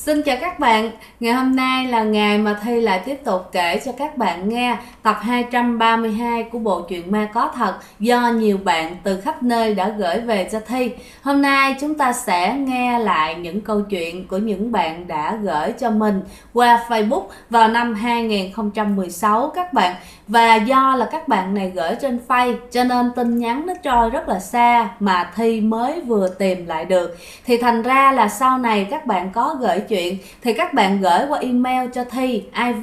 Xin chào các bạn, ngày hôm nay là ngày mà Thi lại tiếp tục kể cho các bạn nghe tập 232 của bộ truyện Ma Có Thật do nhiều bạn từ khắp nơi đã gửi về cho Thi. Hôm nay chúng ta sẽ nghe lại những câu chuyện của những bạn đã gửi cho mình qua Facebook vào năm 2016 các bạn. Và do là các bạn này gửi trên Face cho nên tin nhắn nó trôi rất là xa mà Thi mới vừa tìm lại được. Thì thành ra là sau này các bạn có gửi chuyện thì các bạn gửi qua email cho Thi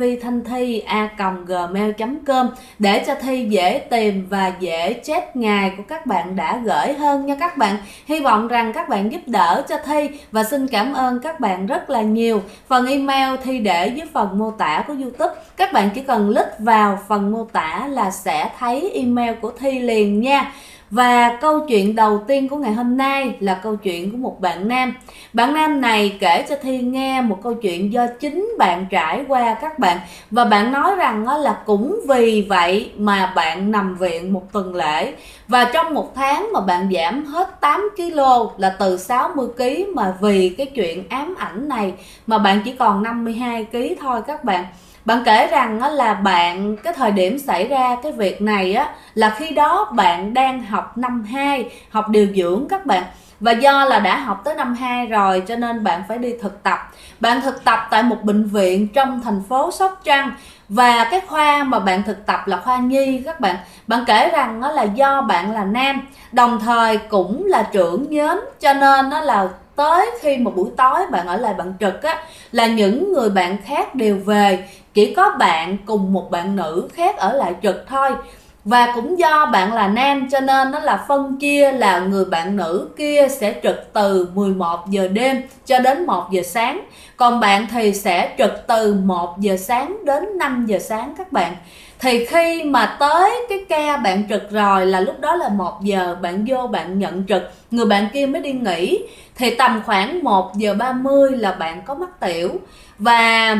ivthanthi@gmail.com để cho Thi dễ tìm và dễ check ngày của các bạn đã gửi hơn nha các bạn. Hy vọng rằng các bạn giúp đỡ cho Thi và xin cảm ơn các bạn rất là nhiều. Phần email Thi để dưới phần mô tả của YouTube, các bạn chỉ cần click vào phần mô tả là sẽ thấy email của Thi liền nha. Và câu chuyện đầu tiên của ngày hôm nay là câu chuyện của một bạn nam. Bạn nam này kể cho Thi nghe một câu chuyện do chính bạn trải qua các bạn. Và bạn nói rằng là cũng vì vậy mà bạn nằm viện một tuần lễ. Và trong một tháng mà bạn giảm hết 8kg, là từ 60kg, mà vì cái chuyện ám ảnh này mà bạn chỉ còn 52kg thôi các bạn. Bạn kể rằng là bạn, cái thời điểm xảy ra cái việc này là khi đó bạn đang học năm 2, học điều dưỡng các bạn. Và do là đã học tới năm 2 rồi cho nên bạn phải đi thực tập. Bạn thực tập tại một bệnh viện trong thành phố Sóc Trăng. Và cái khoa mà bạn thực tập là khoa nhi các bạn. Bạn kể rằng là do bạn là nam, đồng thời cũng là trưởng nhóm, cho nên là tới khi một buổi tối bạn ở lại bạn trực là những người bạn khác đều về, chỉ có bạn cùng một bạn nữ khác ở lại trực thôi. Và cũng do bạn là nam cho nên nó là phân chia là người bạn nữ kia sẽ trực từ 11 giờ đêm cho đến 1 giờ sáng. Còn bạn thì sẽ trực từ 1 giờ sáng đến 5 giờ sáng các bạn. Thì khi mà tới cái ca bạn trực rồi là lúc đó là 1 giờ bạn vô bạn nhận trực, người bạn kia mới đi nghỉ. Thì tầm khoảng 1 giờ 30 là bạn có mắc tiểu. Và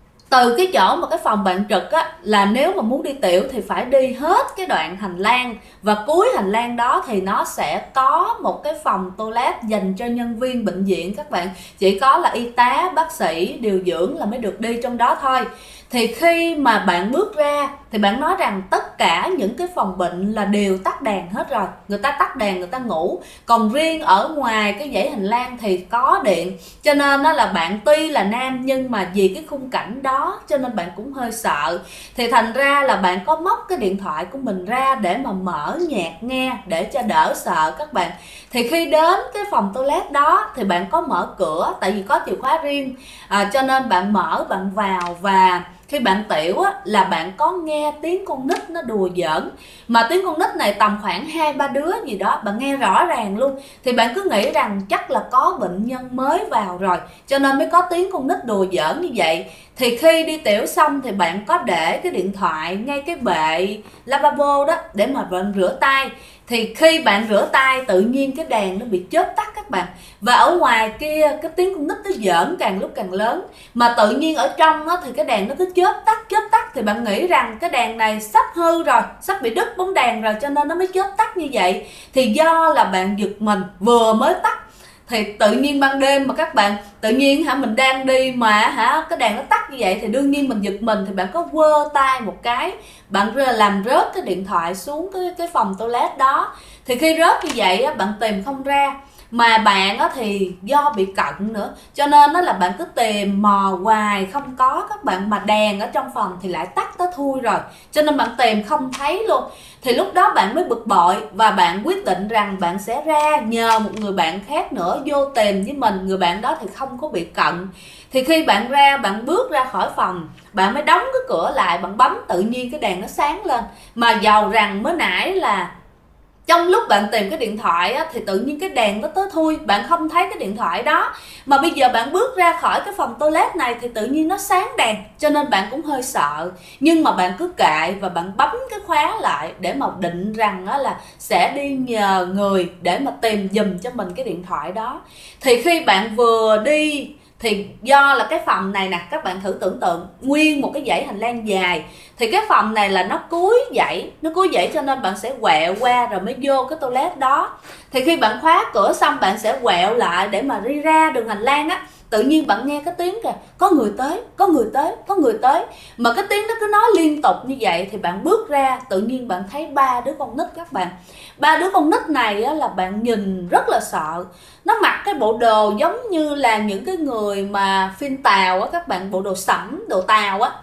từ cái chỗ mà cái phòng bạn trực là nếu mà muốn đi tiểu thì phải đi hết cái đoạn hành lang. Và cuối hành lang đó thì nó sẽ có một cái phòng toilet dành cho nhân viên bệnh viện các bạn. Chỉ có là y tá, bác sĩ, điều dưỡng là mới được đi trong đó thôi. Thì khi mà bạn bước ra thì bạn nói rằng tất cả những cái phòng bệnh là đều tắt đèn hết rồi. Người ta tắt đèn, người ta ngủ. Còn riêng ở ngoài cái dãy hành lang thì có điện. Cho nên là bạn tuy là nam nhưng mà vì cái khung cảnh đó cho nên bạn cũng hơi sợ. Thì thành ra là bạn có móc cái điện thoại của mình ra để mà mở nhạc nghe để cho đỡ sợ các bạn. Thì khi đến cái phòng toilet đó thì bạn có mở cửa, tại vì có chìa khóa riêng, cho nên bạn mở, bạn vào. Và khi bạn tiểu là bạn có nghe tiếng con nít nó đùa giỡn. Mà tiếng con nít này tầm khoảng 2-3 đứa gì đó, bạn nghe rõ ràng luôn. Thì bạn cứ nghĩ rằng chắc là có bệnh nhân mới vào rồi, cho nên mới có tiếng con nít đùa giỡn như vậy. Thì khi đi tiểu xong thì bạn có để cái điện thoại ngay cái bệ lavabo đó để mà bạn rửa tay. Thì khi bạn rửa tay tự nhiên cái đèn nó bị chớp tắt các bạn. Và ở ngoài kia cái tiếng con nít nó giỡn càng lúc càng lớn. Mà tự nhiên ở trong thì cái đèn nó cứ chớp tắt. Thì bạn nghĩ rằng cái đèn này sắp hư rồi, sắp bị đứt bóng đèn rồi cho nên nó mới chớp tắt như vậy. Thì do là bạn giật mình vừa mới tắt. Thì tự nhiên ban đêm mà các bạn, tự nhiên mình đang đi mà cái đèn nó tắt như vậy thì đương nhiên mình giật mình. Thì bạn có quơ tay một cái, bạn làm rớt cái điện thoại xuống cái phòng toilet đó. Thì khi rớt như vậy bạn tìm không ra. Mà bạn thì do bị cận nữa cho nên là bạn cứ tìm mò hoài không có các bạn. Mà đèn ở trong phòng thì lại tắt tới thui rồi, cho nên bạn tìm không thấy luôn. Thì lúc đó bạn mới bực bội và bạn quyết định rằng bạn sẽ ra nhờ một người bạn khác nữa vô tìm với mình. Người bạn đó thì không có bị cận. Thì khi bạn ra, bạn bước ra khỏi phòng, bạn mới đóng cái cửa lại, bạn bấm tự nhiên cái đèn nó sáng lên. Mà dầu rằng mới nãy là trong lúc bạn tìm cái điện thoại thì tự nhiên cái đèn nó tới thui, bạn không thấy cái điện thoại đó. Mà bây giờ bạn bước ra khỏi cái phòng toilet này thì tự nhiên nó sáng đèn, cho nên bạn cũng hơi sợ. Nhưng mà bạn cứ kệ và bạn bấm cái khóa lại để mà định rằng là sẽ đi nhờ người để mà tìm giùm cho mình cái điện thoại đó. Thì khi bạn vừa đi thì do là cái phòng này nè, các bạn thử tưởng tượng nguyên một cái dãy hành lang dài. Thì cái phòng này là nó cuối dãy cho nên bạn sẽ quẹo qua rồi mới vô cái toilet đó. Thì khi bạn khóa cửa xong bạn sẽ quẹo lại để mà đi ra đường hành lang tự nhiên bạn nghe cái tiếng kìa, có người tới, có người tới, có người tới, mà cái tiếng đó cứ nói liên tục như vậy. Thì bạn bước ra, tự nhiên bạn thấy 3 đứa con nít các bạn. 3 đứa con nít này á, là bạn nhìn rất là sợ. Nó mặc cái bộ đồ giống như là những cái người mà phim Tàu á các bạn, bộ đồ sẫm, đồ Tàu á.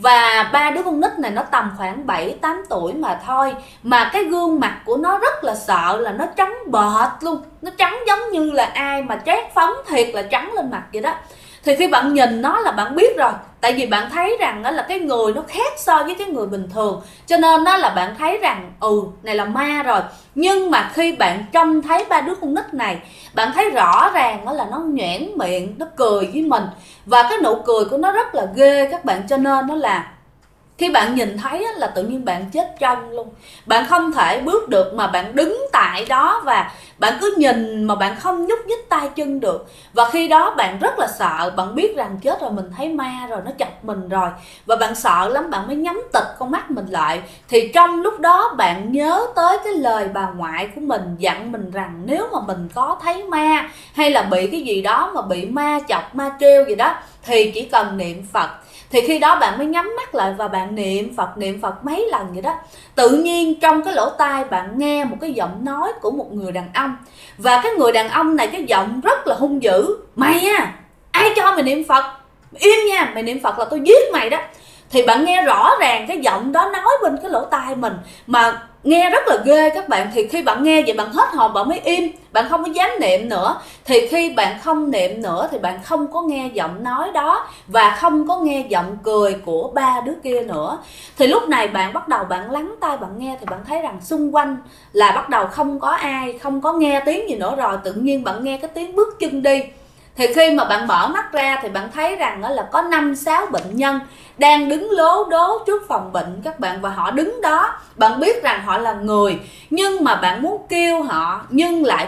Và 3 đứa con nít này nó tầm khoảng 7-8 tuổi mà thôi, mà cái gương mặt của nó rất là sợ, là nó trắng bệch luôn, nó trắng giống như là ai mà trét phấn thiệt là trắng lên mặt vậy đó. Thì khi bạn nhìn nó là bạn biết rồi, tại vì bạn thấy rằng đó là cái người nó khác so với cái người bình thường, cho nên đó là bạn thấy rằng này là ma rồi. Nhưng mà khi bạn trông thấy 3 đứa con nít này, bạn thấy rõ ràng đó là nó nhoẻn miệng, nó cười với mình, và cái nụ cười của nó rất là ghê các bạn. Cho nên nó là khi bạn nhìn thấy là tự nhiên bạn chết chân luôn. Bạn không thể bước được mà bạn đứng tại đó, và bạn cứ nhìn mà bạn không nhúc nhích tay chân được. Và khi đó bạn rất là sợ, bạn biết rằng chết rồi, mình thấy ma rồi, nó chọc mình rồi. Và bạn sợ lắm, bạn mới nhắm tịt con mắt mình lại. Thì trong lúc đó bạn nhớ tới cái lời bà ngoại của mình dặn mình rằng nếu mà mình có thấy ma hay là bị cái gì đó mà bị ma chọc, ma trêu gì đó, thì chỉ cần niệm Phật. Thì khi đó bạn mới nhắm mắt lại và bạn niệm Phật mấy lần vậy đó. Tự nhiên trong cái lỗ tai bạn nghe một cái giọng nói của một người đàn ông. Và cái người đàn ông này cái giọng rất là hung dữ. Mày à, ai cho mày niệm Phật? Im nha, mày niệm Phật là tôi giết mày đó. Thì bạn nghe rõ ràng cái giọng đó nói bên cái lỗ tai mình, mà nghe rất là ghê các bạn. Thì khi bạn nghe vậy bạn hết hồn, bạn mới im, bạn không có dám niệm nữa. Thì khi bạn không niệm nữa thì bạn không có nghe giọng nói đó, và không có nghe giọng cười của 3 đứa kia nữa. Thì lúc này bạn bắt đầu bạn lắng tai bạn nghe, thì bạn thấy rằng xung quanh là bắt đầu không có ai, không có nghe tiếng gì nữa rồi. Tự nhiên bạn nghe cái tiếng bước chân đi. Thì khi mà bạn mở mắt ra thì bạn thấy rằng là có 5-6 bệnh nhân đang đứng lố đố trước phòng bệnh các bạn. Và họ đứng đó, bạn biết rằng họ là người, nhưng mà bạn muốn kêu họ nhưng lại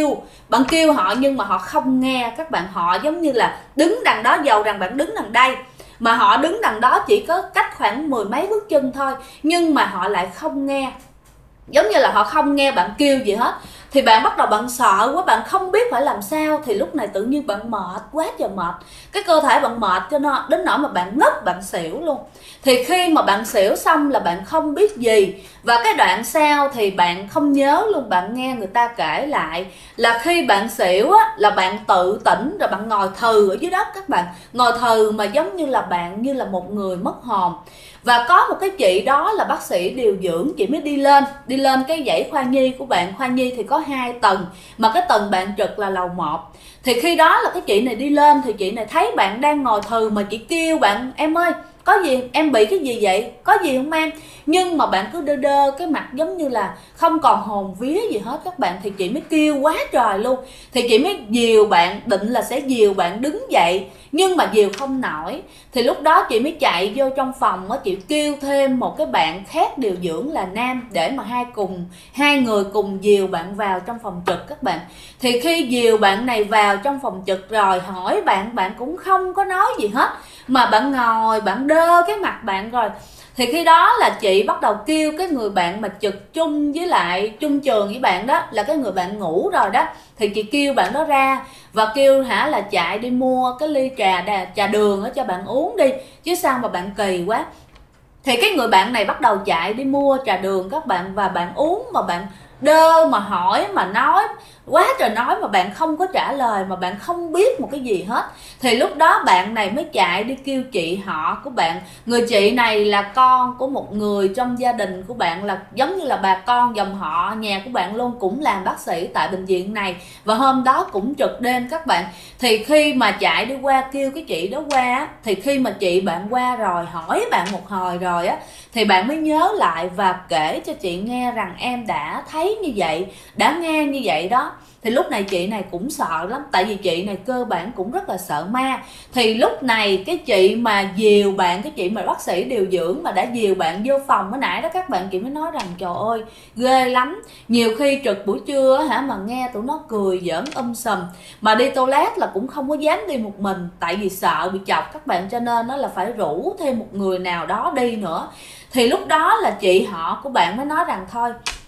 bạn kêu họ nhưng mà họ không nghe các bạn. Họ giống như là đứng đằng đó, dầu rằng bạn đứng đằng đây, mà họ đứng đằng đó chỉ có cách khoảng 10 mấy bước chân thôi, nhưng mà họ lại không nghe, giống như là họ không nghe bạn kêu gì hết. Thì bạn bắt đầu bạn sợ quá, bạn không biết phải làm sao. Thì lúc này tự nhiên bạn mệt quá trời mệt, cái cơ thể bạn mệt cho nó đến nỗi mà bạn ngất, bạn xỉu luôn. Thì khi mà bạn xỉu xong là bạn không biết gì. Và cái đoạn sau thì bạn không nhớ luôn. Bạn nghe người ta kể lại là khi bạn xỉu á, là bạn tự tỉnh rồi bạn ngồi thừ ở dưới đất các bạn. Ngồi thừ mà giống như là bạn như là một người mất hồn. Và có một cái chị đó là bác sĩ điều dưỡng, chị mới đi lên cái dãy khoa nhi của bạn. Khoa nhi thì có 2 tầng, mà cái tầng bạn trực là lầu 1. Thì khi đó là cái chị này đi lên, thì chị này thấy bạn đang ngồi thừ, mà chị kêu bạn: em ơi, có gì, em bị cái gì vậy, có gì không em? Nhưng mà bạn cứ đơ đơ cái mặt giống như là không còn hồn vía gì hết các bạn. Thì chị mới kêu quá trời luôn. Thì chị mới dìu bạn, định là sẽ dìu bạn đứng dậy, nhưng mà dìu không nổi. Thì lúc đó chị mới chạy vô trong phòng á, chị kêu thêm một cái bạn khác điều dưỡng là nam, để mà hai người cùng dìu bạn vào trong phòng trực các bạn. Thì khi dìu bạn này vào trong phòng trực rồi hỏi bạn, bạn cũng không có nói gì hết, mà bạn ngồi bạn đơ cái mặt bạn rồi. Thì khi đó là chị bắt đầu kêu cái người bạn mà trực chung với lại chung trường với bạn đó, là cái người bạn ngủ rồi đó. Thì chị kêu bạn đó ra và kêu là chạy đi mua cái ly trà đường cho bạn uống đi, chứ sao mà bạn kỳ quá. Thì cái người bạn này bắt đầu chạy đi mua trà đường các bạn, và bạn uống mà bạn đơ, mà hỏi mà nói quá trời nói, mà bạn không có trả lời, mà bạn không biết một cái gì hết. Thì lúc đó bạn này mới chạy đi kêu chị họ của bạn. Người chị này là con của một người trong gia đình của bạn, là giống như là bà con dòng họ nhà của bạn luôn, cũng làm bác sĩ tại bệnh viện này, và hôm đó cũng trực đêm các bạn. Thì khi mà chạy đi qua kêu cái chị đó qua, thì khi mà chị bạn qua rồi hỏi bạn một hồi rồi á, thì bạn mới nhớ lại và kể cho chị nghe rằng em đã thấy như vậy, đã nghe như vậy đó. Thì lúc này chị này cũng sợ lắm, tại vì chị này cơ bản cũng rất là sợ ma. Thì lúc này cái chị mà dìu bạn, cái chị mà bác sĩ điều dưỡng mà đã dìu bạn vô phòng mới nãy đó các bạn, chị mới nói rằng trời ơi ghê lắm. Nhiều khi trực buổi trưa mà nghe tụi nó cười giỡn sùm, mà đi toilet là cũng không có dám đi một mình, tại vì sợ bị chọc các bạn, cho nên nó là phải rủ thêm một người nào đó đi nữa. Thì lúc đó là chị họ của bạn mới nói rằng thôi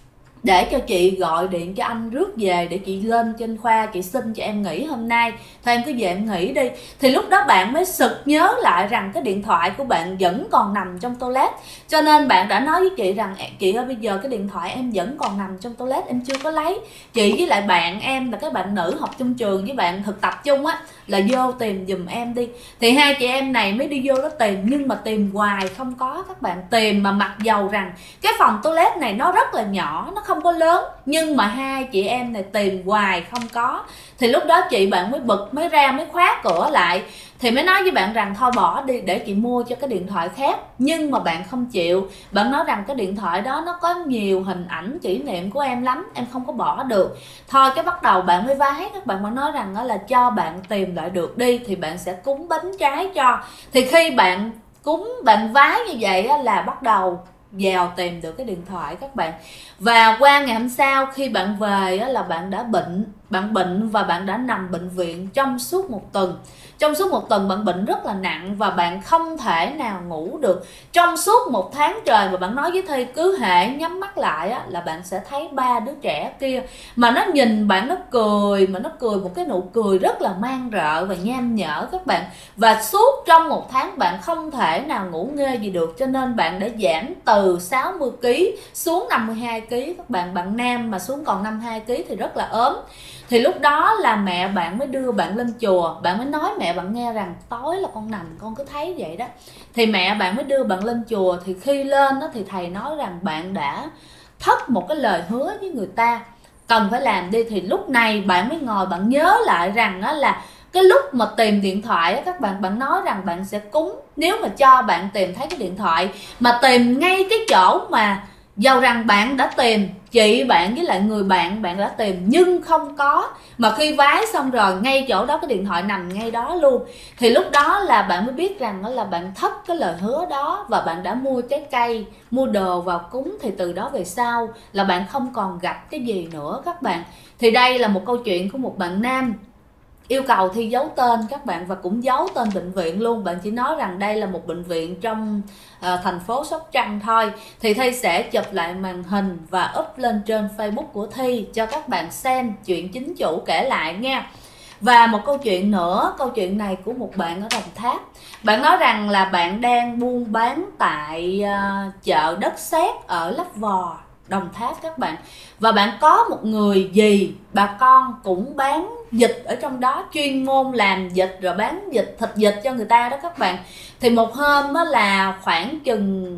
để cho chị gọi điện cho anh rước về để chị lên trên khoa chị xin cho em nghỉ hôm nay, thôi em cứ về em nghỉ đi. Thì lúc đó bạn mới sực nhớ lại rằng cái điện thoại của bạn vẫn còn nằm trong toilet, cho nên bạn đã nói với chị rằng chị ơi bây giờ cái điện thoại em vẫn còn nằm trong toilet, em chưa có lấy. Chị với lại bạn em là cái bạn nữ học chung trường với bạn thực tập chung á, là vô tìm giùm em đi. Thì hai chị em này mới đi vô đó tìm, nhưng mà tìm hoài không có các bạn. Tìm mà mặc dầu rằng cái phòng toilet này nó rất là nhỏ, nó không có lớn, nhưng mà hai chị em này tìm hoài không có. Thì lúc đó chị bạn mới bực, mới ra mới khóa cửa lại, thì mới nói với bạn rằng thôi bỏ đi để chị mua cho cái điện thoại khác. Nhưng mà bạn không chịu, bạn nói rằng cái điện thoại đó nó có nhiều hình ảnh kỷ niệm của em lắm, em không có bỏ được. Thôi cái bắt đầu bạn mới vái các bạn, mới nói rằng đó là cho bạn tìm lại được đi thì bạn sẽ cúng bánh trái cho. Thì khi bạn cúng, bạn vái như vậy là bắt đầu vào tìm được cái điện thoại các bạn. Và qua ngày hôm sau khi bạn về là bạn đã bệnh, bạn bệnh và bạn đã nằm bệnh viện trong suốt một tuần. Trong suốt một tuần bạn bệnh rất là nặng và bạn không thể nào ngủ được. Trong suốt một tháng trời mà bạn nói với Thi cứ hễ nhắm mắt lại là bạn sẽ thấy ba đứa trẻ kia mà nó nhìn bạn, nó cười, mà nó cười một cái nụ cười rất là man rợ và nham nhở các bạn. Và suốt trong một tháng bạn không thể nào ngủ nghê gì được, cho nên bạn đã giảm từ 60 kg xuống 52 kg các bạn. Bạn nam mà xuống còn 52 kg thì rất là ốm. Thì lúc đó là mẹ bạn mới đưa bạn lên chùa, bạn mới nói mẹ bạn nghe rằng tối là con nằm con cứ thấy vậy đó. Thì mẹ bạn mới đưa bạn lên chùa. Thì khi lên đó thì thầy nói rằng bạn đã thất một cái lời hứa với người ta, cần phải làm đi. Thì lúc này bạn mới ngồi bạn nhớ lại rằng là cái lúc mà tìm điện thoại các bạn nói rằng bạn sẽ cúng. Nếu mà cho bạn tìm thấy cái điện thoại mà tìm ngay cái chỗ mà dầu rằng bạn đã tìm, chị bạn với lại người bạn bạn đã tìm nhưng không có, mà khi vái xong rồi ngay chỗ đó cái điện thoại nằm ngay đó luôn, thì lúc đó là bạn mới biết rằng là bạn thất cái lời hứa đó và bạn đã mua trái cây, mua đồ vào cúng. Thì từ đó về sau là bạn không còn gặp cái gì nữa các bạn. Thì đây là một câu chuyện của một bạn nam yêu cầu Thi giấu tên các bạn, và cũng giấu tên bệnh viện luôn. Bạn chỉ nói rằng đây là một bệnh viện trong thành phố Sóc Trăng thôi. Thì Thi sẽ chụp lại màn hình và up lên trên Facebook của Thi cho các bạn xem chuyện chính chủ kể lại nha. Và một câu chuyện nữa, câu chuyện này của một bạn ở Đồng Tháp. Bạn nói rằng là bạn đang buôn bán tại chợ Đất Sét ở Lấp Vò, Đồng Tháp các bạn. Và bạn có một người dì, bà con cũng bán vịt ở trong đó, chuyên môn làm vịt rồi bán thịt vịt cho người ta đó các bạn. Thì một hôm là khoảng chừng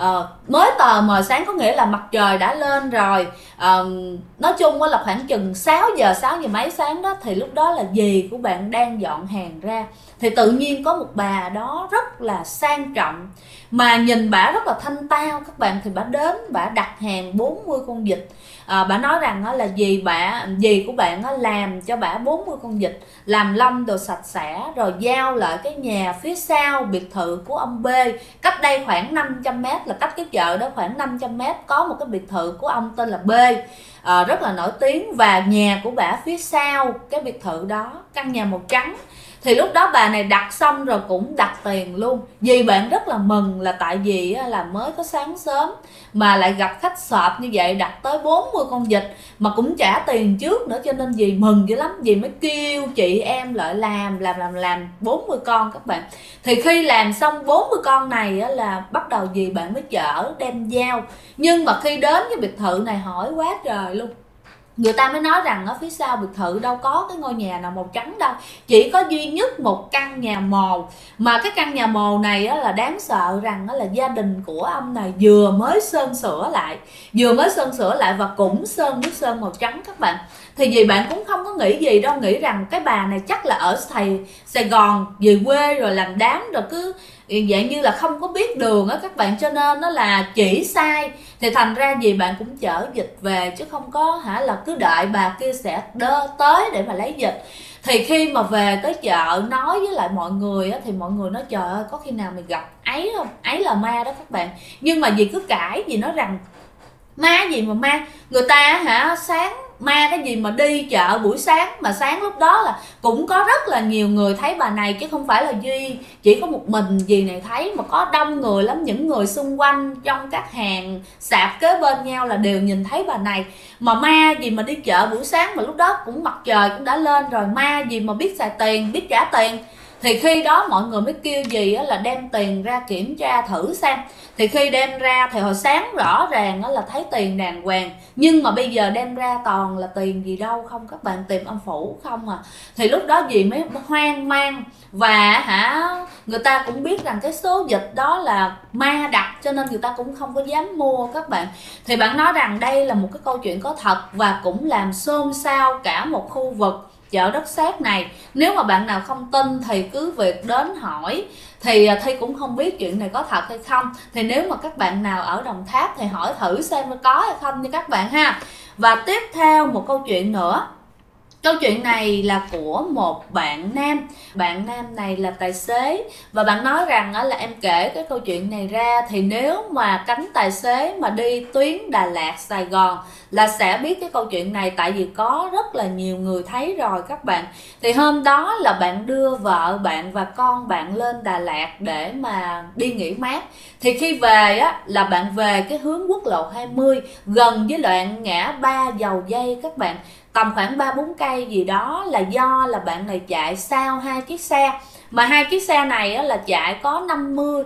mới tờ mờ sáng, có nghĩa là mặt trời đã lên rồi, nói chung là khoảng chừng 6 giờ mấy sáng đó. Thì lúc đó là dì của bạn đang dọn hàng ra, thì tự nhiên có một bà đó rất là sang trọng mà nhìn bả rất là thanh tao các bạn. Thì bả đến, bả đặt hàng 40 con vịt. Bả nói rằng là dì của bạn làm cho bả 40 con vịt, làm lông đồ sạch sẽ, rồi giao lại cái nhà phía sau biệt thự của ông B, cách đây khoảng 500 m, là cách cái chợ đó khoảng 500 m có một cái biệt thự của ông tên là B, rất là nổi tiếng. Và nhà của bả phía sau cái biệt thự đó, căn nhà màu trắng. Thì lúc đó bà này đặt xong rồi cũng đặt tiền luôn. Dì bạn rất là mừng, là tại vì là mới có sáng sớm mà lại gặp khách sộp như vậy, đặt tới 40 con vịt mà cũng trả tiền trước nữa, cho nên dì mừng dữ lắm. Dì mới kêu chị em lại làm 40 con các bạn. Thì khi làm xong 40 con này là bắt đầu dì bạn mới chở đem giao. Nhưng mà khi đến cái biệt thự này hỏi quá trời luôn, người ta mới nói rằng ở phía sau biệt thự đâu có cái ngôi nhà nào màu trắng đâu, chỉ có duy nhất một căn nhà mồ. Mà cái căn nhà mồ này là đáng sợ rằng là gia đình của ông này vừa mới sơn sửa lại và cũng sơn nước sơn màu trắng các bạn. Thì vì bạn cũng không có nghĩ gì đâu, nghĩ rằng cái bà này chắc là ở Sài Gòn về quê rồi làm đám, rồi cứ dạng như là không có biết đường á các bạn, cho nên nó là chỉ sai. Thì thành ra gì bạn cũng chở vịt về, chứ không có là cứ đợi bà kia sẽ tới để mà lấy vịt. Thì khi mà về tới chợ nói với lại mọi người á, thì mọi người nói trời ơi có khi nào mày gặp ấy không, ấy là ma đó các bạn. Nhưng mà dì cứ cãi, dì nói rằng ma gì mà ma, người ta sáng ma cái gì mà đi chợ buổi sáng, mà sáng lúc đó là cũng có rất là nhiều người thấy bà này, chứ không phải là Duy chỉ có một mình dì này thấy, mà có đông người lắm. Những người xung quanh trong các hàng sạp kế bên nhau là đều nhìn thấy bà này. Mà ma gì mà đi chợ buổi sáng, mà lúc đó cũng mặt trời cũng đã lên rồi, ma gì mà biết xài tiền, biết trả tiền. Thì khi đó mọi người mới kêu dì là đem tiền ra kiểm tra thử xem. Thì khi đem ra thì hồi sáng rõ ràng là thấy tiền đàng hoàng, nhưng mà bây giờ đem ra toàn là tiền gì đâu không, các bạn, tìm âm phủ không à. Thì lúc đó dì mới hoang mang. Và người ta cũng biết rằng cái số dịch đó là ma đặt, cho nên người ta cũng không có dám mua các bạn. Thì bạn nói rằng đây là một cái câu chuyện có thật và cũng làm xôn xao cả một khu vực chợ Đất Sét này. Nếu mà bạn nào không tin thì cứ việc đến hỏi. Thì Thi cũng không biết chuyện này có thật hay không. Thì nếu mà các bạn nào ở Đồng Tháp thì hỏi thử xem có hay không nha các bạn ha. Và tiếp theo một câu chuyện nữa. Câu chuyện này là của một bạn nam. Bạn nam này là tài xế. Và bạn nói rằng là em kể cái câu chuyện này ra thì nếu mà cánh tài xế mà đi tuyến Đà Lạt, Sài Gòn là sẽ biết cái câu chuyện này. Tại vì có rất là nhiều người thấy rồi các bạn. Thì hôm đó là bạn đưa vợ bạn và con bạn lên Đà Lạt để mà đi nghỉ mát. Thì khi về là bạn về cái hướng quốc lộ 20 gần với đoạn ngã ba Dầu Dây các bạn, tầm khoảng 3-4 cây gì đó. Là do là bạn này chạy sau 2 chiếc xe, mà 2 chiếc xe này là chạy có 50,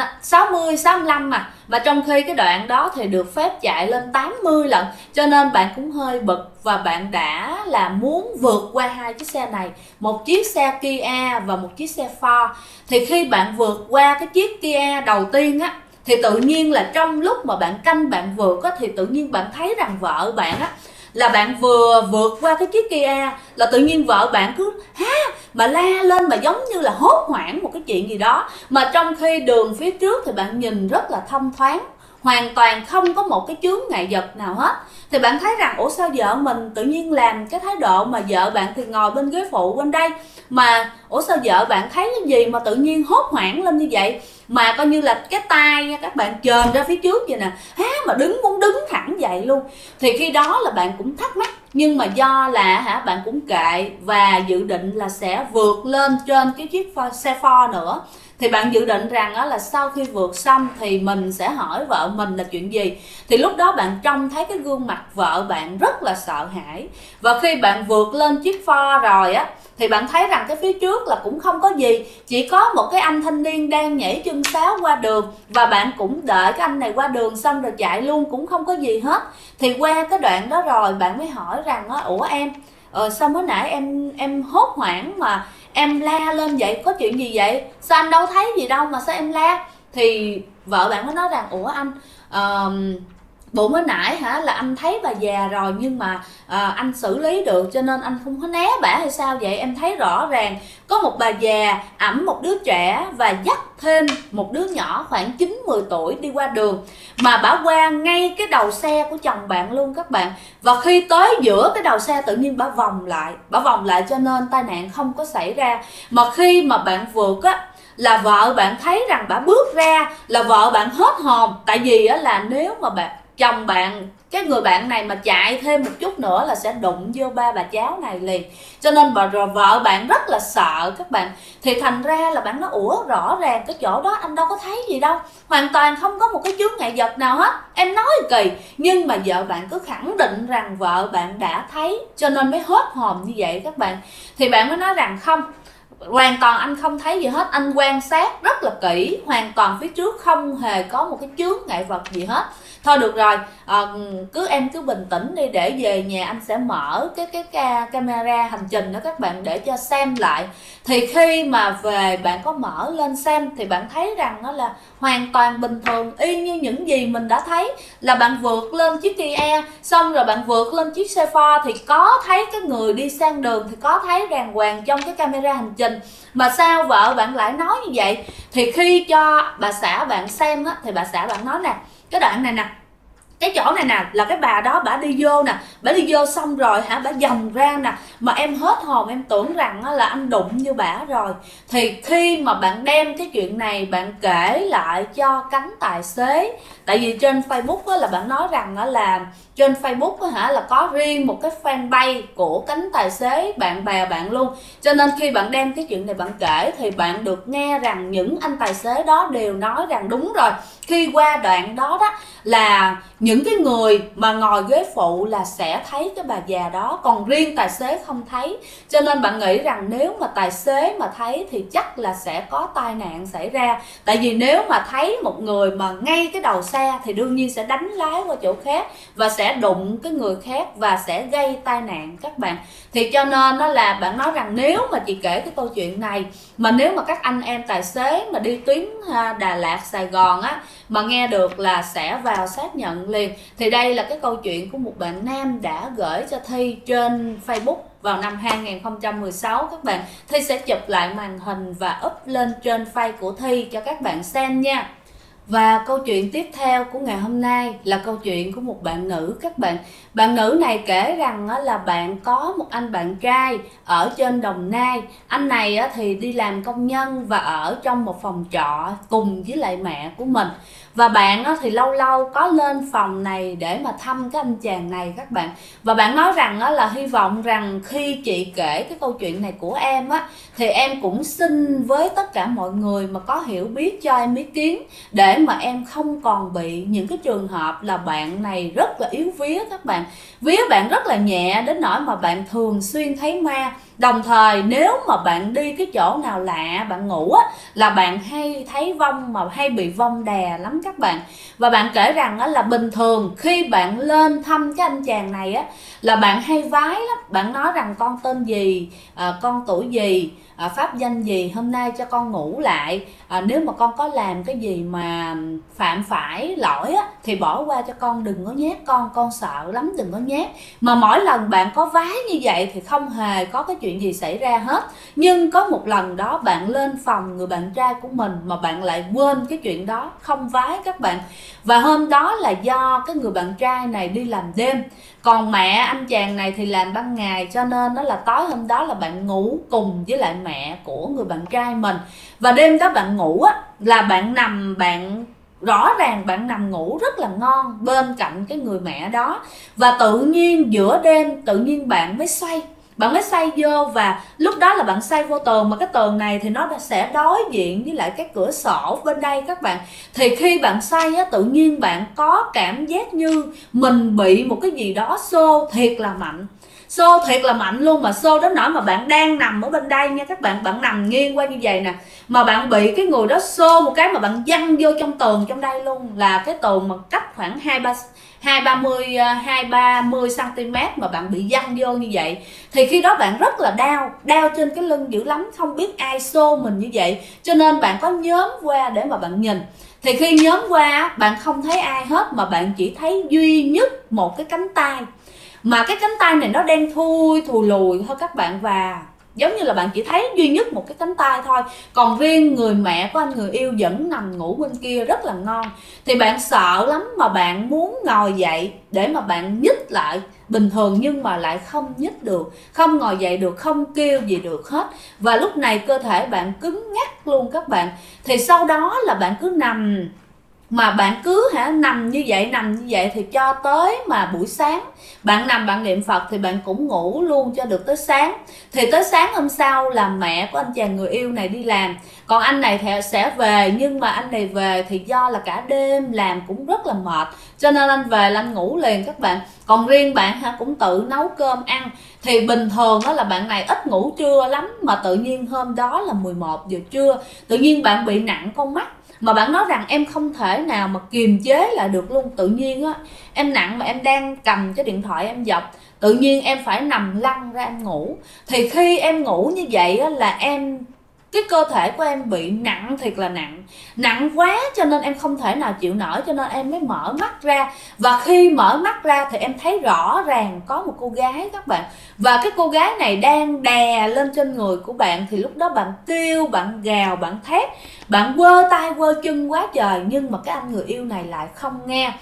60, 65 mà trong khi cái đoạn đó thì được phép chạy lên 80 lận. Cho nên bạn cũng hơi bực và bạn đã là muốn vượt qua 2 chiếc xe này, một chiếc xe Kia và một chiếc xe Ford. Thì khi bạn vượt qua cái chiếc Kia đầu tiên thì tự nhiên là trong lúc mà bạn canh bạn vượt thì tự nhiên bạn thấy rằng vợ bạn là bạn vừa vượt qua cái chiếc Kia là tự nhiên vợ bạn cứ mà la lên, mà giống như là hốt hoảng một cái chuyện gì đó. Mà trong khi đường phía trước thì bạn nhìn rất là thông thoáng, hoàn toàn không có một cái chướng ngại vật nào hết. Thì bạn thấy rằng ủa sao vợ mình tự nhiên làm cái thái độ, mà vợ bạn thì ngồi bên ghế phụ bên đây, mà ủa sao vợ bạn thấy cái gì mà tự nhiên hốt hoảng lên như vậy. Mà coi như là cái tay nha các bạn chờn ra phía trước vậy nè, mà muốn đứng thẳng vậy luôn. Thì khi đó là bạn cũng thắc mắc, nhưng mà do là bạn cũng kệ và dự định là sẽ vượt lên trên cái chiếc xe Ford nữa. Thì bạn dự định rằng là sau khi vượt xong thì mình sẽ hỏi vợ mình là chuyện gì. Thì lúc đó bạn trông thấy cái gương mặt vợ bạn rất là sợ hãi. Và khi bạn vượt lên chiếc Ford rồi thì bạn thấy rằng cái phía trước là cũng không có gì, chỉ có một cái anh thanh niên đang nhảy chân sáo qua đường. Và bạn cũng đợi cái anh này qua đường xong rồi chạy luôn, cũng không có gì hết. Thì qua cái đoạn đó rồi bạn mới hỏi rằng ủa em, sao mới nãy em hốt hoảng mà em la lên vậy, có chuyện gì vậy, sao anh đâu thấy gì đâu mà sao em la. Thì vợ bạn mới nói rằng ủa anh, bộ mới nãy là anh thấy bà già rồi, nhưng mà anh xử lý được cho nên anh không có né bả hay sao vậy. Em thấy rõ ràng có một bà già ẵm một đứa trẻ và dắt thêm một đứa nhỏ khoảng 9-10 tuổi đi qua đường, mà bả qua ngay cái đầu xe của chồng bạn luôn các bạn. Và khi tới giữa cái đầu xe tự nhiên bả vòng lại cho nên tai nạn không có xảy ra. Mà khi mà bạn vượt là vợ bạn thấy rằng bả bước ra là vợ bạn hết hồn. Tại vì là nếu mà chồng bạn, cái người bạn này mà chạy thêm một chút nữa là sẽ đụng vô ba bà cháu này liền. Cho nên vợ bạn rất là sợ các bạn. Thì thành ra là bạn nói ủa rõ ràng cái chỗ đó anh đâu có thấy gì đâu, hoàn toàn không có một cái chướng ngại vật nào hết, em nói kỳ. Nhưng mà vợ bạn cứ khẳng định rằng vợ bạn đã thấy, cho nên mới hết hồn như vậy các bạn. Thì bạn mới nói rằng không, hoàn toàn anh không thấy gì hết, anh quan sát rất là kỹ, hoàn toàn phía trước không hề có một cái chướng ngại vật gì hết. Thôi được rồi, em cứ bình tĩnh đi, để về nhà anh sẽ mở cái camera hành trình đó các bạn để cho xem lại. Thì khi mà về bạn có mở lên xem thì bạn thấy rằng đó là hoàn toàn bình thường, y như những gì mình đã thấy. Là bạn vượt lên chiếc Kia, xong rồi bạn vượt lên chiếc xe Ford thì có thấy cái người đi sang đường, thì có thấy đàng hoàng trong cái camera hành trình. Mà sao vợ bạn lại nói như vậy? Thì khi cho bà xã bạn xem thì bà xã bạn nói nè, cái đoạn này nè, cái chỗ này nè là cái bà đó bả đi vô nè, bả đi vô xong rồi hả, bả vòng ra nè, mà em hết hồn, em tưởng rằng là anh đụng như bả rồi. Thì khi mà bạn đem cái chuyện này bạn kể lại cho cánh tài xế, tại vì trên Facebook là bạn nói rằng là trên Facebook hả là có riêng một cái fanpage của cánh tài xế bạn bè bạn luôn, cho nên khi bạn đem cái chuyện này bạn kể thì bạn được nghe rằng những anh tài xế đó đều nói rằng đúng rồi, khi qua đoạn đó đó là những cái người mà ngồi ghế phụ là sẽ thấy cái bà già đó, còn riêng tài xế không thấy. Cho nên bạn nghĩ rằng nếu mà tài xế mà thấy thì chắc là sẽ có tai nạn xảy ra, tại vì nếu mà thấy một người mà ngay cái đầu xe thì đương nhiên sẽ đánh lái qua chỗ khác và sẽ đụng cái người khác và sẽ gây tai nạn các bạn. Thì cho nên đó là bạn nói rằng nếu mà chị kể cái câu chuyện này mà nếu mà các anh em tài xế mà đi tuyến Đà Lạt Sài Gòn á mà nghe được là sẽ vào xác nhận liền. Thì đây là cái câu chuyện của một bạn nam đã gửi cho Thi trên Facebook vào năm 2016 các bạn. Thi sẽ chụp lại màn hình và up lên trên face của Thi cho các bạn xem nha. Và câu chuyện tiếp theo của ngày hôm nay là câu chuyện của một bạn nữ các bạn. Bạn nữ này kể rằng là bạn có một anh bạn trai ở trên Đồng Nai. Anh này thì đi làm công nhân và ở trong một phòng trọ cùng với lại mẹ của mình. Và bạn thì lâu lâu có lên phòng này để mà thăm cái anh chàng này các bạn. Và bạn nói rằng là hy vọng rằng khi chị kể cái câu chuyện này của em thì em cũng xin với tất cả mọi người mà có hiểu biết cho em ý kiến, để mà em không còn bị những cái trường hợp là bạn này rất là yếu vía các bạn. Vía bạn rất là nhẹ đến nỗi mà bạn thường xuyên thấy ma. Đồng thời nếu mà bạn đi cái chỗ nào lạ bạn ngủ là bạn hay thấy vong, mà hay bị vong đè lắm các bạn. Và bạn kể rằng là bình thường khi bạn lên thăm cái anh chàng này là bạn hay vái lắm. Bạn nói rằng con tên gì, con tuổi gì, pháp danh gì, hôm nay cho con ngủ lại, nếu mà con có làm cái gì mà phạm phải lỗi thì bỏ qua cho con, đừng có nhát con sợ lắm, đừng có nhát. Mà mỗi lần bạn có vái như vậy thì không hề có cái chuyện gì xảy ra hết. Nhưng có một lần đó bạn lên phòng người bạn trai của mình mà bạn lại quên cái chuyện đó, không vái các bạn. Và hôm đó là do cái người bạn trai này đi làm đêm, còn mẹ anh chàng này thì làm ban ngày, cho nên đó là tối hôm đó là bạn ngủ cùng với lại mẹ của người bạn trai mình. Và đêm đó bạn ngủ là bạn nằm, rõ ràng bạn nằm ngủ rất là ngon bên cạnh cái người mẹ đó. Và tự nhiên giữa đêm tự nhiên bạn mới xoay vô, và lúc đó là bạn xoay vô tường, mà cái tường này thì nó sẽ đối diện với lại cái cửa sổ bên đây các bạn. Thì khi bạn xoay tự nhiên bạn có cảm giác như mình bị một cái gì đó xô thiệt là mạnh luôn, mà xô đến nỗi mà bạn đang nằm ở bên đây nha các bạn, bạn nằm nghiêng qua như vậy nè, mà bạn bị cái người đó xô một cái mà bạn văng vô trong tường trong đây luôn, là cái tường mà cách khoảng 2-30 cm mà bạn bị văng vô như vậy. Thì khi đó bạn rất là đau trên cái lưng dữ lắm, không biết ai xô mình như vậy, cho nên bạn có nhóm qua để mà bạn nhìn. Thì khi nhóm qua bạn không thấy ai hết, mà bạn chỉ thấy duy nhất một cái cánh tay, mà cái cánh tay này nó đen thui lùi thôi các bạn, và giống như là bạn chỉ thấy duy nhất một cái cánh tay thôi. Còn riêng người mẹ của anh người yêu vẫn nằm ngủ bên kia rất là ngon. Thì bạn sợ lắm mà bạn muốn ngồi dậy để mà bạn nhích lại bình thường, nhưng mà lại không nhích được, không ngồi dậy được, không kêu gì được hết. Và lúc này cơ thể bạn cứng ngắc luôn các bạn. Thì sau đó là bạn cứ nằm, mà bạn cứ nằm như vậy thì cho tới mà buổi sáng bạn nằm bạn niệm Phật thì bạn cũng ngủ luôn cho được tới sáng. Thì tới sáng hôm sau là mẹ của anh chàng người yêu này đi làm, còn anh này thì sẽ về, nhưng mà anh này về thì do là cả đêm làm cũng rất là mệt, cho nên anh về là anh ngủ liền các bạn. Còn riêng bạn cũng tự nấu cơm ăn. Thì bình thường đó là bạn này ít ngủ trưa lắm, mà tự nhiên hôm đó là 11 giờ trưa tự nhiên bạn bị nặng con mắt, mà bạn nói rằng em không thể nào mà kiềm chế lại được luôn. Tự nhiên em nặng mà em đang cầm cái điện thoại em dọc, tự nhiên em phải nằm lăn ra em ngủ. Thì khi em ngủ như vậy là cái cơ thể của em bị nặng, thiệt là nặng quá, cho nên em không thể nào chịu nổi, cho nên em mới mở mắt ra. Và khi mở mắt ra thì em thấy rõ ràng có một cô gái các bạn, và cái cô gái này đang đè lên trên người của bạn. Thì lúc đó bạn kêu, bạn gào, bạn thét, bạn quơ tay quơ chân quá trời, nhưng mà cái anh người yêu này lại không nghe.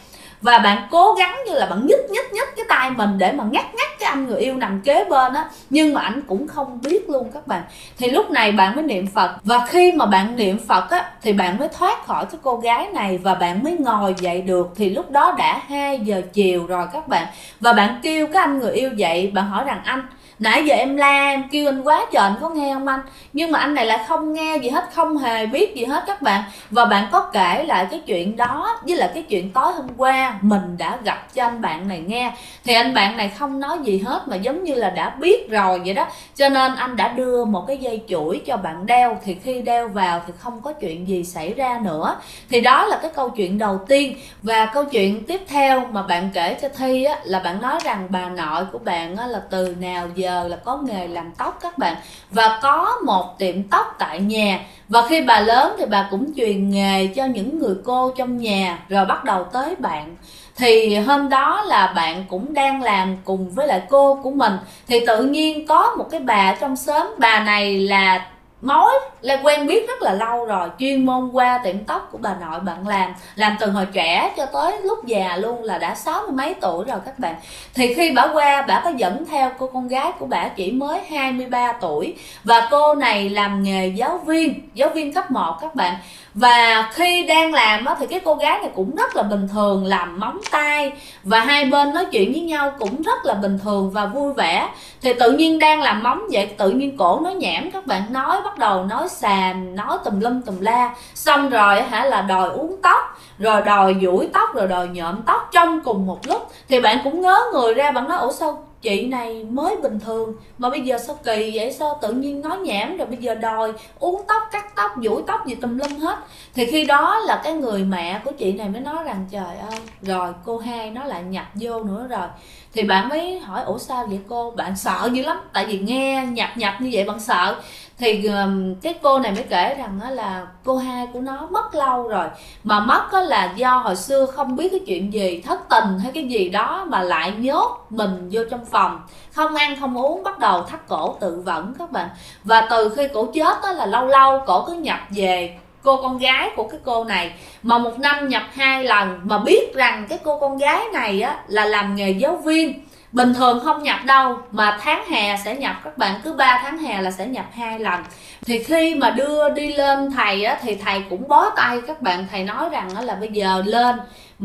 và bạn cố gắng như là bạn nhích cái tay mình để mà ngắt cái anh người yêu nằm kế bên á, nhưng mà ảnh cũng không biết luôn các bạn. Thì lúc này bạn mới niệm Phật, và khi mà bạn niệm Phật á thì bạn mới thoát khỏi cái cô gái này và bạn mới ngồi dậy được. Thì lúc đó đã 2 giờ chiều rồi các bạn, và bạn kêu cái anh người yêu dậy, bạn hỏi rằng anh, nãy giờ em la em kêu anh quá trời, anh có nghe không anh? Nhưng mà anh này lại không nghe gì hết, không hề biết gì hết các bạn. Và bạn có kể lại cái chuyện đó với lại cái chuyện tối hôm qua mình đã gặp cho anh bạn này nghe. Thì anh bạn này không nói gì hết, mà giống như là đã biết rồi vậy đó. Cho nên anh đã đưa một cái dây chuỗi cho bạn đeo, thì khi đeo vào thì không có chuyện gì xảy ra nữa. Thì đó là cái câu chuyện đầu tiên. Và câu chuyện tiếp theo mà bạn kể cho Thi á, là bạn nói rằng bà nội của bạn á, là từ nào giờ là có nghề làm tóc các bạn, và có một tiệm tóc tại nhà. Và khi bà lớn thì bà cũng truyền nghề cho những người cô trong nhà, rồi bắt đầu tới bạn. Thì hôm đó là bạn cũng đang làm cùng với lại cô của mình, thì tự nhiên có một cái bà trong xóm, bà này là mối là quen biết rất là lâu rồi, chuyên môn qua tiệm tóc của bà nội bạn làm từ hồi trẻ cho tới lúc già luôn, là đã 60 mấy tuổi rồi các bạn. Thì khi bà qua, bà có dẫn theo cô con gái của bà chỉ mới 23 tuổi, và cô này làm nghề giáo viên cấp 1 các bạn. Và khi đang làm á, thì cái cô gái này cũng rất là bình thường, làm móng tay, và hai bên nói chuyện với nhau cũng rất là bình thường và vui vẻ. Thì tự nhiên đang làm móng vậy, tự nhiên cổ nói nhảm các bạn, bắt đầu nói xàm, nói tùm lum tùm la. Xong rồi là đòi uống tóc, rồi đòi duỗi tóc, rồi đòi nhuộm tóc trong cùng một lúc. Thì bạn cũng ngớ người ra, bạn nói ủa sao chị này mới bình thường mà bây giờ sao kỳ vậy, sao tự nhiên nói nhảm, rồi bây giờ đòi uống tóc, cắt tóc, duỗi tóc gì tùm lum hết. Thì khi đó là cái người mẹ của chị này mới nói rằng trời ơi, rồi cô hai nó lại nhập vô nữa rồi. Thì bạn mới hỏi ủa sao vậy cô, bạn sợ dữ lắm, tại vì nghe nhập như vậy bạn sợ. Thì cái cô này mới kể rằng là cô hai của nó mất lâu rồi, mà mất là do hồi xưa không biết cái chuyện gì, thất tình hay cái gì đó, mà lại nhốt mình vô trong phòng, không ăn không uống, bắt đầu thắt cổ tự vẫn các bạn. Và từ khi cổ chết đó là lâu lâu cổ cứ nhập về cô con gái của cái cô này, mà một năm nhập 2 lần, mà biết rằng cái cô con gái này á là làm nghề giáo viên, bình thường không nhập đâu, mà tháng hè sẽ nhập các bạn, cứ 3 tháng hè là sẽ nhập 2 lần. Thì khi mà đưa đi lên thầy á, thì thầy cũng bó tay các bạn. Thầy nói rằng là bây giờ lên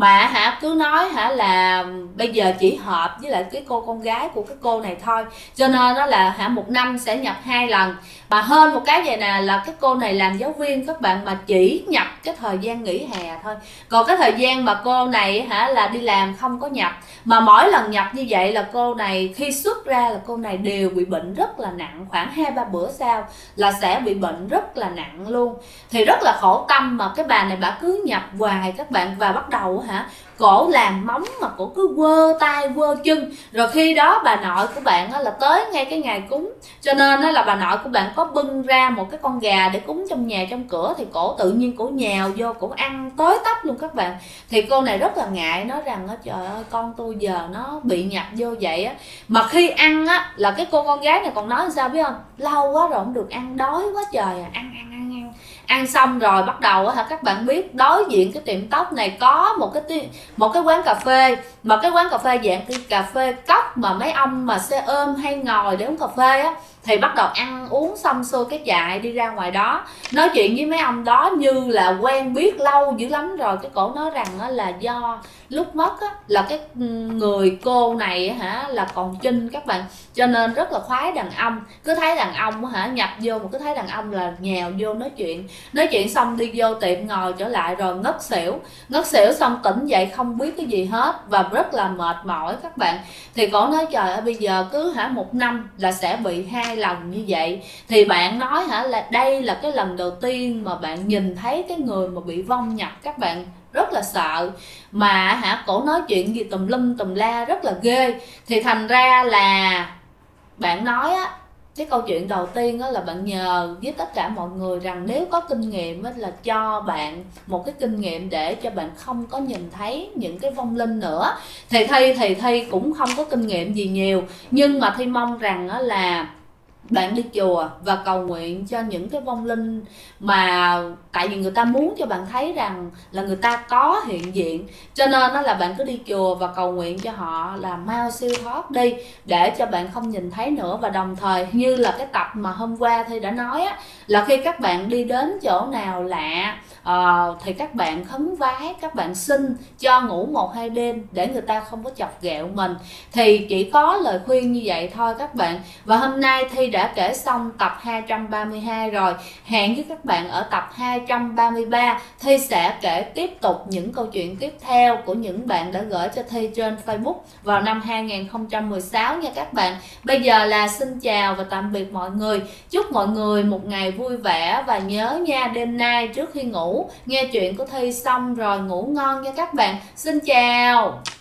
mà cứ nói là bây giờ chỉ hợp với lại cái cô con gái của cái cô này thôi, cho nên đó là một năm sẽ nhập 2 lần. Mà hơn một cái vậy nè, là cái cô này làm giáo viên các bạn, mà chỉ nhập cái thời gian nghỉ hè thôi, còn cái thời gian mà cô này là đi làm không có nhập. Mà mỗi lần nhập như vậy là cô này khi xuất ra là cô này đều bị bệnh rất là nặng, khoảng 2-3 bữa sau là sẽ bị bệnh rất là nặng luôn. Thì rất là khổ tâm, mà cái bà này bà cứ nhập hoài các bạn. Và bắt đầu cổ làm móng mà cổ cứ quơ tay quơ chân. Rồi khi đó bà nội của bạn là tới ngay cái ngày cúng, cho nên là bà nội của bạn có bưng ra một cái con gà để cúng trong nhà trong cửa, thì cổ tự nhiên cổ nhào vô, cổ ăn tới tấp luôn các bạn. Thì cô này rất là ngại, nói rằng trời ơi con tôi giờ nó bị nhập vô vậy á. Mà khi ăn á là cái cô con gái này còn nói sao biết không, lâu quá rồi không được ăn, đói quá trời à, ăn xong rồi bắt đầu các bạn biết đối diện cái tiệm tóc này có một cái quán cà phê, mà cái quán cà phê dạng cái cà phê cốc mà mấy ông mà xe ôm hay ngồi để uống cà phê á. Thì bắt đầu ăn uống xong xuôi cái chạy đi ra ngoài đó nói chuyện với mấy ông đó như là quen biết lâu dữ lắm rồi. Cái cổ nói rằng là do lúc mất á, là cái người cô này là còn trinh các bạn, cho nên rất là khoái đàn ông, cứ thấy đàn ông nhập vô mà cứ thấy đàn ông là nhào vô nói chuyện xong đi vô tiệm ngồi trở lại rồi ngất xỉu xong tỉnh dậy không biết cái gì hết và rất là mệt mỏi các bạn. Thì cổ nói trời ơi bây giờ cứ một năm là sẽ bị 2 lần như vậy. Thì bạn nói là đây là cái lần đầu tiên mà bạn nhìn thấy cái người mà bị vong nhập các bạn, rất là sợ. Mà cổ nói chuyện gì tùm lum tùm la rất là ghê. Thì thành ra là bạn nói á, cái câu chuyện đầu tiên đó là bạn nhờ với tất cả mọi người rằng nếu có kinh nghiệm là cho bạn một cái kinh nghiệm để cho bạn không có nhìn thấy những cái vong linh nữa. Thì Thi cũng không có kinh nghiệm gì nhiều, nhưng mà Thi mong rằng là bạn đi chùa và cầu nguyện cho những cái vong linh mà tại vì người ta muốn cho bạn thấy rằng là người ta có hiện diện, cho nên đó là bạn cứ đi chùa và cầu nguyện cho họ là mau siêu thoát đi, để cho bạn không nhìn thấy nữa. Và đồng thời như là cái tập mà hôm qua Thi đã nói á, là khi các bạn đi đến chỗ nào lạ thì các bạn khấn vái, các bạn xin cho ngủ 1-2 đêm để người ta không có chọc ghẹo mình, thì chỉ có lời khuyên như vậy thôi các bạn. Và hôm nay Thi đã kể xong tập 232 rồi, hẹn với các bạn ở tập 233. Thi sẽ kể tiếp tục những câu chuyện tiếp theo của những bạn đã gửi cho Thi trên Facebook vào năm 2016 nha các bạn. Bây giờ là xin chào và tạm biệt mọi người, chúc mọi người một ngày vui vẻ, và nhớ nha, đêm nay trước khi ngủ nghe chuyện của Thi xong rồi ngủ ngon nha các bạn. Xin chào.